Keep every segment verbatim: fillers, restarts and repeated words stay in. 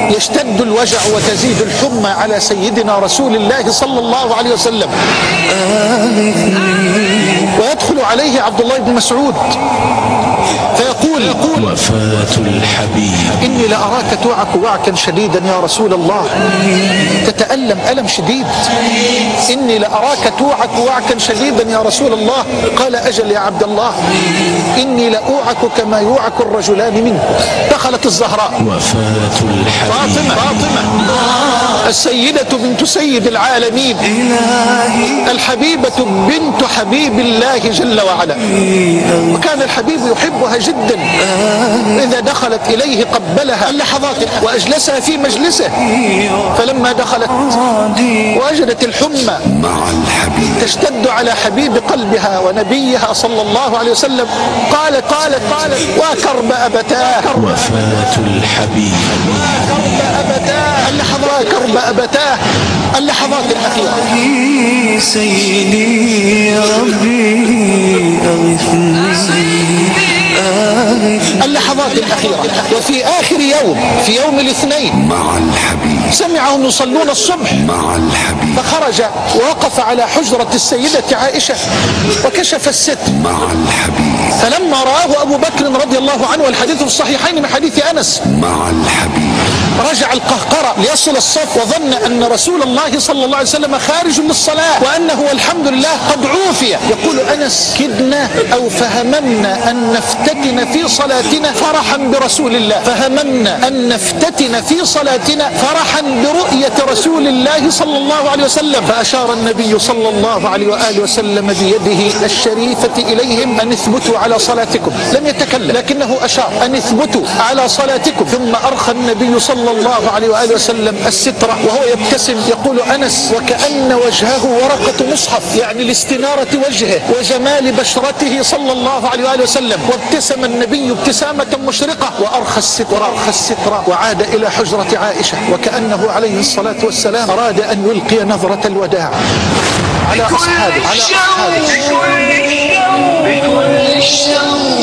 يشتد الوجع وتزيد الحمى على سيدنا رسول الله صلى الله عليه وسلم، ويدخل عليه عبد الله بن مسعود فيقول: وفاة الحبيب إني لأراك توعك وعكا شديدا يا رسول الله، تتألم ألم شديد. إني لأراك توعك وعكا شديدا يا رسول الله. قال: أجل يا عبد الله، إني لأوعك كما يوعك الرجلان منك. دخلت الزهراء وفاة الحبيب فاطمة فاطمة السيدة بنت سيد العالمين، الحبيبة بنت حبيب الله جل وعلا، وكان الحبيب يحبها جدا. إذا دخلت إليه قبلها اللحظات وأجلسها في مجلسه. فلما دخلت وجدت الحمى مع الحبيب تشتد على حبيب قلبها ونبيها صلى الله عليه وسلم، قالت قالت قالت: وكرب أبتاه. وفاة الحبيب كرب أبتاه اللحظات كرب أبتاه اللحظات الأخيرة. سيدي يا ربي أغثني اللحظات الأخيرة. وفي آخر يوم، في يوم الاثنين، مع الحبيب سمعهم يصلون الصبح، مع الحبيب فخرج ووقف على حجرة السيدة عائشة وكشف الستر مع الحبيب فلما رآه أبو بكر رضي الله عنه، والحديث في الصحيحين من حديث أنس، مع الحبيب رجع القهقرة ليصل الصف وظن أن رسول الله صلى الله عليه وسلم خارج للصلاة وأنه والحمد لله قد عوفي. يقول أنس: كدنا أو فهممنا أن نفتتن في صلاتنا فرحا برسول الله، فهممنا أن نفتتن في صلاتنا فرحا برؤية رسول الله صلى الله عليه وسلم. فأشار النبي صلى الله عليه وآله وسلم بيده الشريفة إليهم أن اثبتوا على صلاتكم. لم يتكلم لكنه أشار أن اثبتوا على صلاتكم. ثم أرخى النبي صلى الله عليه وآله وسلم الستر وهو يبتسم. يقول أنس: وكأن وجهه ورقة مصحف، يعني لاستنارة وجهه وجمال بشرته صلى الله عليه وآله وسلم. وابتسم النبي ابتسامة مشرقة وأرخى الستر أرخى الستر وعاد إلى حجرة عائشة، وكأنه عليه الصلاة والسلام أراد أن يلقي نظرة الوداع على أصحابه على أصحابه بكل الشوق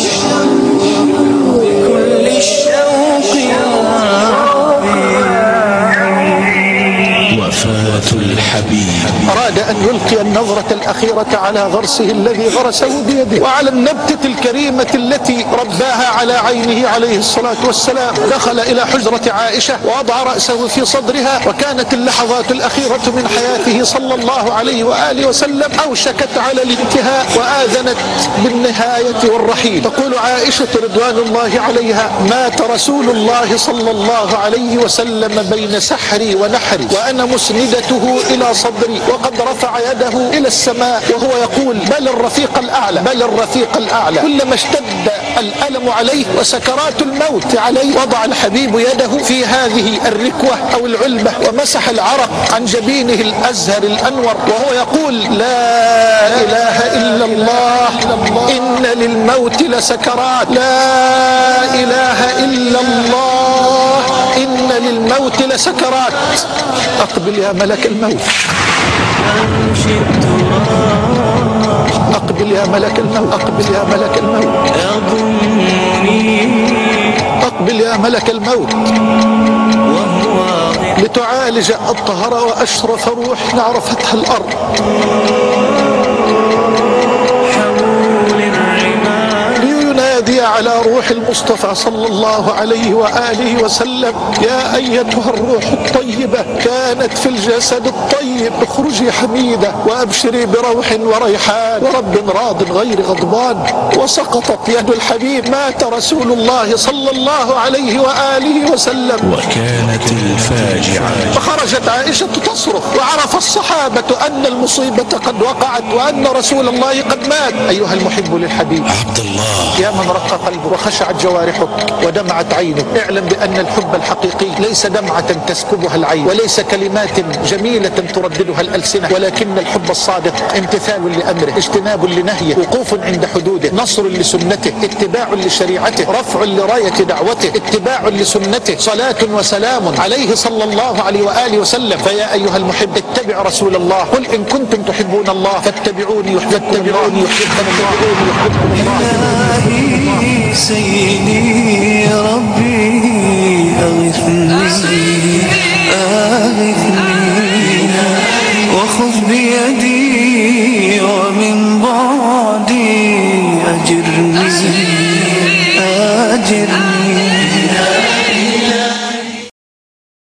بكل الشوق يا وفاة الحبيب أراد أن يلقي النظرة الأخيرة على غرسه الذي غرسه بيده وعلى النبتة الكريمة التي رباها على عينه عليه الصلاة والسلام. دخل إلى حجرة عائشة ووضع رأسه في صدرها، وكانت اللحظات الأخيرة من حياته صلى الله عليه وآله وسلم أوشكت على الانتهاء وآذنت بالنهاية والرحيل. تقول عائشة رضوان الله عليها: مات رسول الله صلى الله عليه وسلم بين سحري ونحري وأنا مسندته إلى صدري، وقد رفع يده إلى السماء وهو يقول: بل الرفيق الأعلى بل الرفيق الأعلى. كلما اشتد الألم عليه وسكرات الموت عليه وضع الحبيب يده في هذه الركوة أو العلبة ومسح العرق عن جبينه الأزهر الأنور وهو يقول: لا إله إلا الله إن للموت لسكرات، لا إله إلا الله إن للموت لسكرات. أقبل يا ملك الموت، أقبل يا ملك الموت، أقبل يا ملك الموت، أقبل يا ملك الموت لتعالج أطهر وأشرف روح عرفتها الأرض. لينادي على روح المصطفى صلى الله عليه وآله وسلم: يا أيتها الروح الطيبة كانت في الجسد الطيب اخرجي حميدة وأبشري بروح وريحان ورب راض غير غضبان. وسقطت يد الحبيب، مات رسول الله صلى الله عليه وآله وسلم. وكانت الفاجعة فخرجت عائشة تصرخ، وعرف الصحابة أن المصيبة قد وقعت وأن رسول الله قد مات. أيها المحب للحبيب عبد الله، يا من رق قلبك وخشعت جوارحك ودمعت عينك، اعلم بأن الحب الحقيقي ليس دمعة تسكبها العين وليس كلمات جميلة ترددها الألسنة، ولكن الحب الصادق امتثال لأمره، اجتناب لنهيه، وقوف عند حدوده، نصر لسنته، اتباع لشريعته، رفع لراية دعوته، اتباع لسنته، صلاة وسلام عليه صلى الله عليه وآله وسلم. فيا أيها المحب اتبع رسول الله، قل إن كنتم تحبون الله فاتبعوني يحببكم الله. سيدي يا ربي أغثني أغثني وخذ بيدي ومن بعدي أجرني أجرني